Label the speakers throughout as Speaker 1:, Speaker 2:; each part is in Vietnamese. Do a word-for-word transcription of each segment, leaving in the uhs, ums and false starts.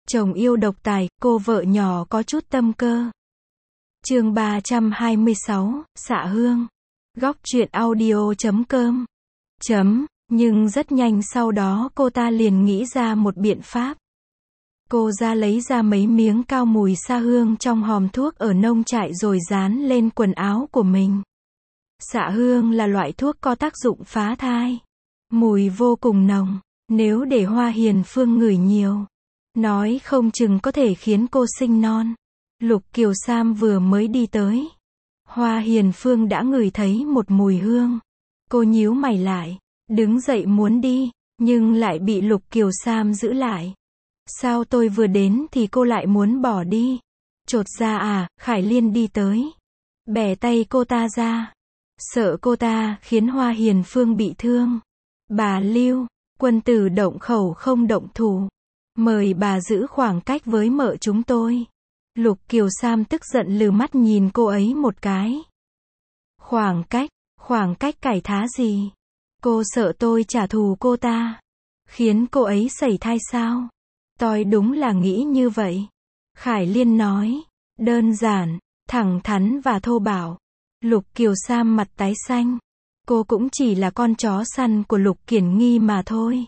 Speaker 1: Chồng yêu độc tài, cô vợ nhỏ có chút tâm cơ. Chương ba trăm hai mươi sáu, xạ hương. Góc truyện audio chấm com. Chấm, nhưng rất nhanh sau đó cô ta liền nghĩ ra một biện pháp. Cô ra lấy ra mấy miếng cao mùi xạ hương trong hòm thuốc ở nông trại rồi dán lên quần áo của mình. Xạ hương là loại thuốc có tác dụng phá thai. Mùi vô cùng nồng, nếu để Hoa Hiền Phương ngửi nhiều, nói không chừng có thể khiến cô sinh non. Lục Kiều Sam vừa mới đi tới, Hoa Hiền Phương đã ngửi thấy một mùi hương. Cô nhíu mày lại, đứng dậy muốn đi, nhưng lại bị Lục Kiều Sam giữ lại. Sao tôi vừa đến thì cô lại muốn bỏ đi? Chột ra à? Khải Liên đi tới, bẻ tay cô ta ra, sợ cô ta khiến Hoa Hiền Phương bị thương. Bà Lưu, quân tử động khẩu không động thủ. Mời bà giữ khoảng cách với mợ chúng tôi. Lục Kiều Sam tức giận lừ mắt nhìn cô ấy một cái. Khoảng cách, khoảng cách cải thá gì? Cô sợ tôi trả thù cô ta, khiến cô ấy sẩy thai sao? Tôi đúng là nghĩ như vậy. Khải Liên nói, đơn giản, thẳng thắn và thô bạo. Lục Kiều Sam mặt tái xanh. Cô cũng chỉ là con chó săn của Lục Kiển Nghi mà thôi.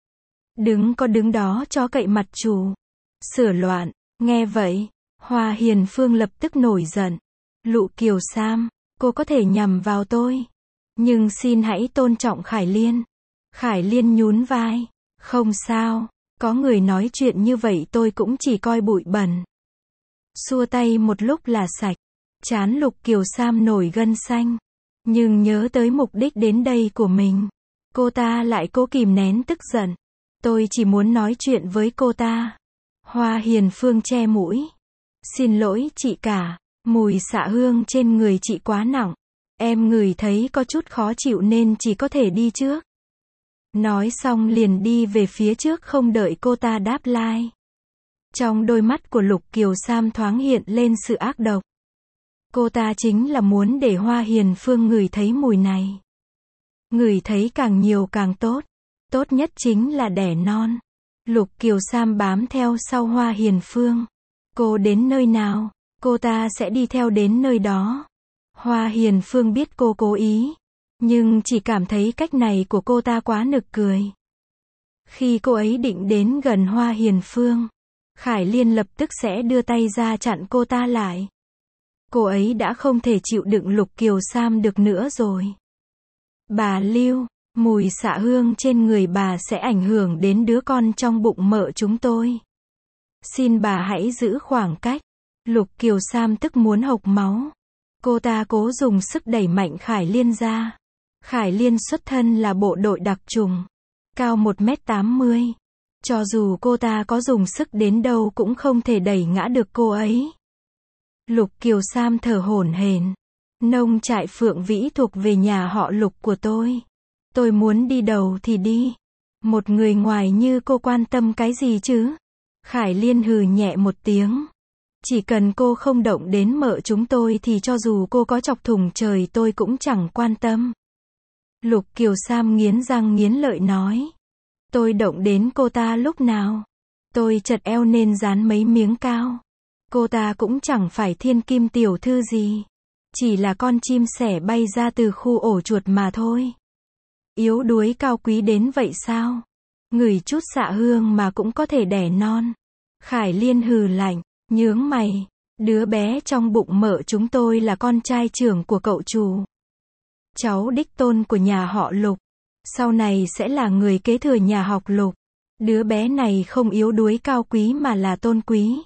Speaker 1: Đứng có đứng đó cho cậy mặt chủ. Sửa loạn, nghe vậy, Hoa Hiền Phương lập tức nổi giận. Lục Kiều Sam, cô có thể nhằm vào tôi, nhưng xin hãy tôn trọng Khải Liên. Khải Liên nhún vai. Không sao, có người nói chuyện như vậy tôi cũng chỉ coi bụi bẩn. Xua tay một lúc là sạch. Trán Lục Kiều Sam nổi gân xanh. Nhưng nhớ tới mục đích đến đây của mình, cô ta lại cố kìm nén tức giận. Tôi chỉ muốn nói chuyện với cô ta. Hoa Hiền Phương che mũi. Xin lỗi chị cả, mùi xạ hương trên người chị quá nặng. Em ngửi thấy có chút khó chịu nên chỉ có thể đi trước. Nói xong liền đi về phía trước không đợi cô ta đáp lai. Trong đôi mắt của Lục Kiều Sam thoáng hiện lên sự ác độc. Cô ta chính là muốn để Hoa Hiền Phương ngửi thấy mùi này. Ngửi thấy càng nhiều càng tốt. Tốt nhất chính là đẻ non. Lục Kiều Sam bám theo sau Hoa Hiền Phương. Cô đến nơi nào, cô ta sẽ đi theo đến nơi đó. Hoa Hiền Phương biết cô cố ý, nhưng chỉ cảm thấy cách này của cô ta quá nực cười. Khi cô ấy định đến gần Hoa Hiền Phương, Khải Liên lập tức sẽ đưa tay ra chặn cô ta lại. Cô ấy đã không thể chịu đựng Lục Kiều Sam được nữa rồi. Bà Lưu, mùi xạ hương trên người bà sẽ ảnh hưởng đến đứa con trong bụng mợ chúng tôi. Xin bà hãy giữ khoảng cách. Lục Kiều Sam tức muốn hộc máu. Cô ta cố dùng sức đẩy mạnh Khải Liên ra. Khải Liên xuất thân là bộ đội đặc chủng, cao một mét tám mươi. Cho dù cô ta có dùng sức đến đâu cũng không thể đẩy ngã được cô ấy. Lục Kiều Sam thở hổn hển. Nông trại Phượng Vĩ thuộc về nhà họ Lục của tôi. Tôi muốn đi đầu thì đi. Một người ngoài như cô quan tâm cái gì chứ? Khải Liên hừ nhẹ một tiếng. Chỉ cần cô không động đến mợ chúng tôi thì cho dù cô có chọc thủng trời tôi cũng chẳng quan tâm. Lục Kiều Sam nghiến răng nghiến lợi nói. Tôi động đến cô ta lúc nào? Tôi chật eo nên dán mấy miếng cao. Cô ta cũng chẳng phải thiên kim tiểu thư gì. Chỉ là con chim sẻ bay ra từ khu ổ chuột mà thôi. Yếu đuối cao quý đến vậy sao? Ngửi chút xạ hương mà cũng có thể đẻ non. Khải Liên hừ lạnh, nhướng mày. Đứa bé trong bụng mợ chúng tôi là con trai trưởng của cậu chủ. Cháu đích tôn của nhà họ Lục. Sau này sẽ là người kế thừa nhà học Lục. Đứa bé này không yếu đuối cao quý mà là tôn quý.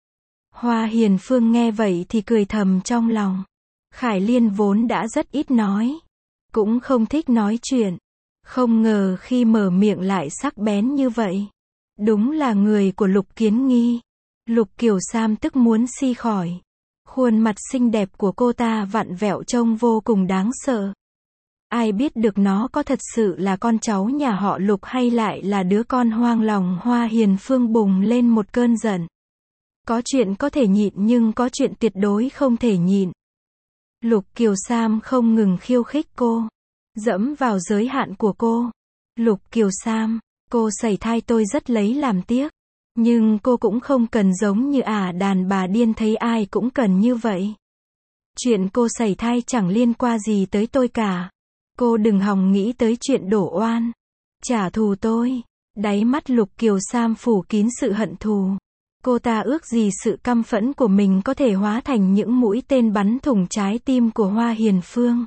Speaker 1: Hoa Hiền Phương nghe vậy thì cười thầm trong lòng. Khải Liên vốn đã rất ít nói, cũng không thích nói chuyện. Không ngờ khi mở miệng lại sắc bén như vậy. Đúng là người của Lục Kiến Nghi. Lục Kiều Sam tức muốn si khỏi. Khuôn mặt xinh đẹp của cô ta vặn vẹo trông vô cùng đáng sợ. Ai biết được nó có thật sự là con cháu nhà họ Lục hay lại là đứa con hoang lòng. Hoa Hiền Phương bùng lên một cơn giận. Có chuyện có thể nhịn nhưng có chuyện tuyệt đối không thể nhịn. Lục Kiều Sam không ngừng khiêu khích cô, dẫm vào giới hạn của cô. Lục Kiều Sam, cô sẩy thai tôi rất lấy làm tiếc. Nhưng cô cũng không cần giống như ả đàn bà điên thấy ai cũng cần như vậy. Chuyện cô sẩy thai chẳng liên quan gì tới tôi cả. Cô đừng hòng nghĩ tới chuyện đổ oan. Trả thù tôi. Đáy mắt Lục Kiều Sam phủ kín sự hận thù. Cô ta ước gì sự căm phẫn của mình có thể hóa thành những mũi tên bắn thủng trái tim của Hoa Hiền Phương.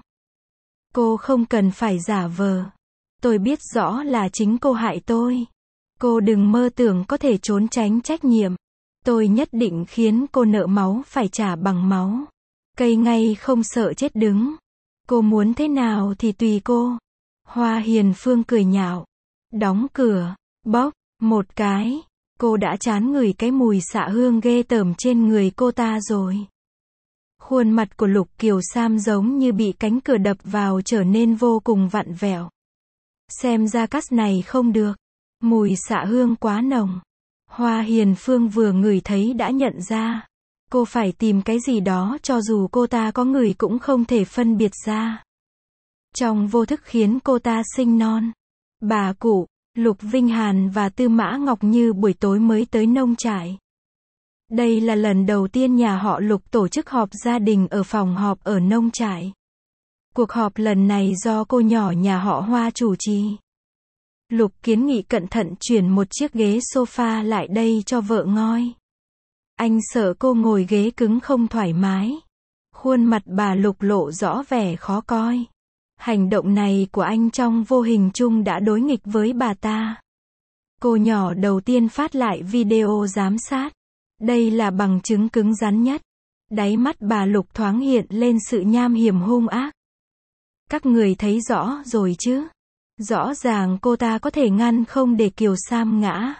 Speaker 1: Cô không cần phải giả vờ. Tôi biết rõ là chính cô hại tôi. Cô đừng mơ tưởng có thể trốn tránh trách nhiệm. Tôi nhất định khiến cô nợ máu phải trả bằng máu. Cây ngay không sợ chết đứng. Cô muốn thế nào thì tùy cô. Hoa Hiền Phương cười nhạo. Đóng cửa. Bóp. Một cái. Cô đã chán ngửi cái mùi xạ hương ghê tởm trên người cô ta rồi. Khuôn mặt của Lục Kiều Sam giống như bị cánh cửa đập vào trở nên vô cùng vặn vẹo. Xem ra cắt này không được. Mùi xạ hương quá nồng. Hoa Hiền Phương vừa ngửi thấy đã nhận ra. Cô phải tìm cái gì đó cho dù cô ta có ngửi cũng không thể phân biệt ra. Trong vô thức khiến cô ta sinh non. Bà cụ, Lục Vinh Hàn và Tư Mã Ngọc Như buổi tối mới tới nông trại. Đây là lần đầu tiên nhà họ Lục tổ chức họp gia đình ở phòng họp ở nông trại. Cuộc họp lần này do cô nhỏ nhà họ Hoa chủ trì. Lục Kiến Nghị cẩn thận chuyển một chiếc ghế sofa lại đây cho vợ ngồi. Anh sợ cô ngồi ghế cứng không thoải mái. Khuôn mặt bà Lục lộ rõ vẻ khó coi. Hành động này của anh trong vô hình chung đã đối nghịch với bà ta. Cô nhỏ đầu tiên phát lại video giám sát. Đây là bằng chứng cứng rắn nhất. Đáy mắt bà Lục thoáng hiện lên sự nham hiểm hung ác. Các người thấy rõ rồi chứ? Rõ ràng cô ta có thể ngăn không để Kiều Sam ngã.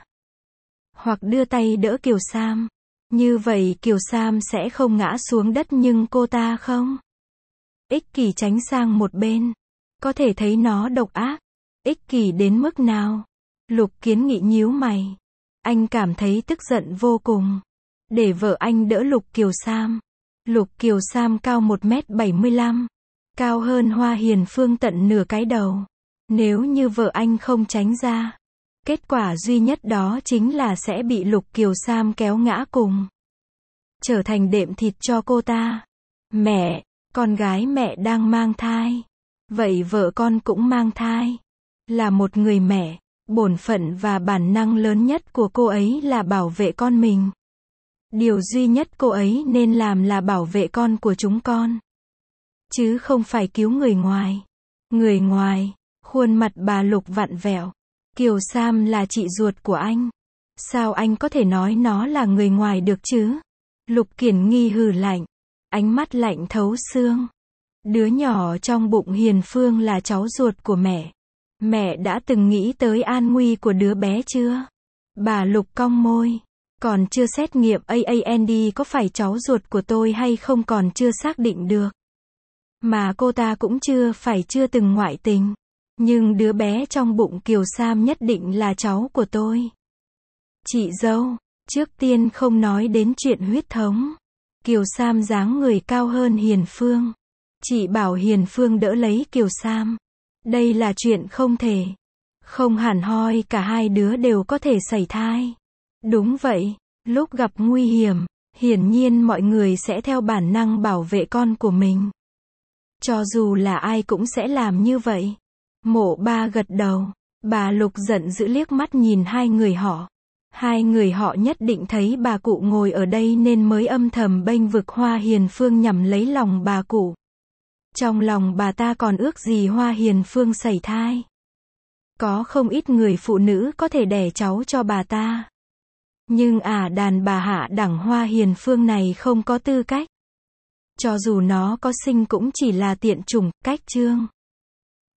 Speaker 1: Hoặc đưa tay đỡ Kiều Sam. Như vậy Kiều Sam sẽ không ngã xuống đất nhưng cô ta không. Ích kỷ tránh sang một bên. Có thể thấy nó độc ác. Ích kỷ đến mức nào? Lục Kiến Nghị nhíu mày. Anh cảm thấy tức giận vô cùng. Để vợ anh đỡ Lục Kiều Sam. Lục Kiều Sam cao một mét bảy mươi lăm. Cao hơn Hoa Hiền Phương tận nửa cái đầu. Nếu như vợ anh không tránh ra. Kết quả duy nhất đó chính là sẽ bị Lục Kiều Sam kéo ngã cùng. Trở thành đệm thịt cho cô ta. Mẹ, con gái mẹ đang mang thai. Vậy vợ con cũng mang thai. Là một người mẹ, bổn phận và bản năng lớn nhất của cô ấy là bảo vệ con mình. Điều duy nhất cô ấy nên làm là bảo vệ con của chúng con. Chứ không phải cứu người ngoài. Người ngoài, khuôn mặt bà Lục vặn vẹo. Kiều Sam là chị ruột của anh. Sao anh có thể nói nó là người ngoài được chứ? Lục Kiển Nghi hừ lạnh. Ánh mắt lạnh thấu xương. Đứa nhỏ trong bụng Hiền Phương là cháu ruột của mẹ. Mẹ đã từng nghĩ tới an nguy của đứa bé chưa? Bà Lục cong môi. Còn chưa xét nghiệm a and có phải cháu ruột của tôi hay không còn chưa xác định được. Mà cô ta cũng chưa phải chưa từng ngoại tình. Nhưng đứa bé trong bụng Kiều Sam nhất định là cháu của tôi. Chị dâu, trước tiên không nói đến chuyện huyết thống. Kiều Sam dáng người cao hơn Hiền Phương. Chị bảo Hiền Phương đỡ lấy Kiều Sam. Đây là chuyện không thể. Không hẳn hoi cả hai đứa đều có thể sẩy thai. Đúng vậy, lúc gặp nguy hiểm, hiển nhiên mọi người sẽ theo bản năng bảo vệ con của mình. Cho dù là ai cũng sẽ làm như vậy. Mộ Ba gật đầu. Bà Lục giận dữ liếc mắt nhìn hai người họ. Hai người họ nhất định thấy bà cụ ngồi ở đây nên mới âm thầm bênh vực Hoa Hiền Phương nhằm lấy lòng bà cụ. Trong lòng bà ta còn ước gì Hoa Hiền Phương sẩy thai. Có không ít người phụ nữ có thể đẻ cháu cho bà ta. Nhưng ả đàn bà hạ đẳng Hoa Hiền Phương này không có tư cách. Cho dù nó có sinh cũng chỉ là tiện chủng, cách chương.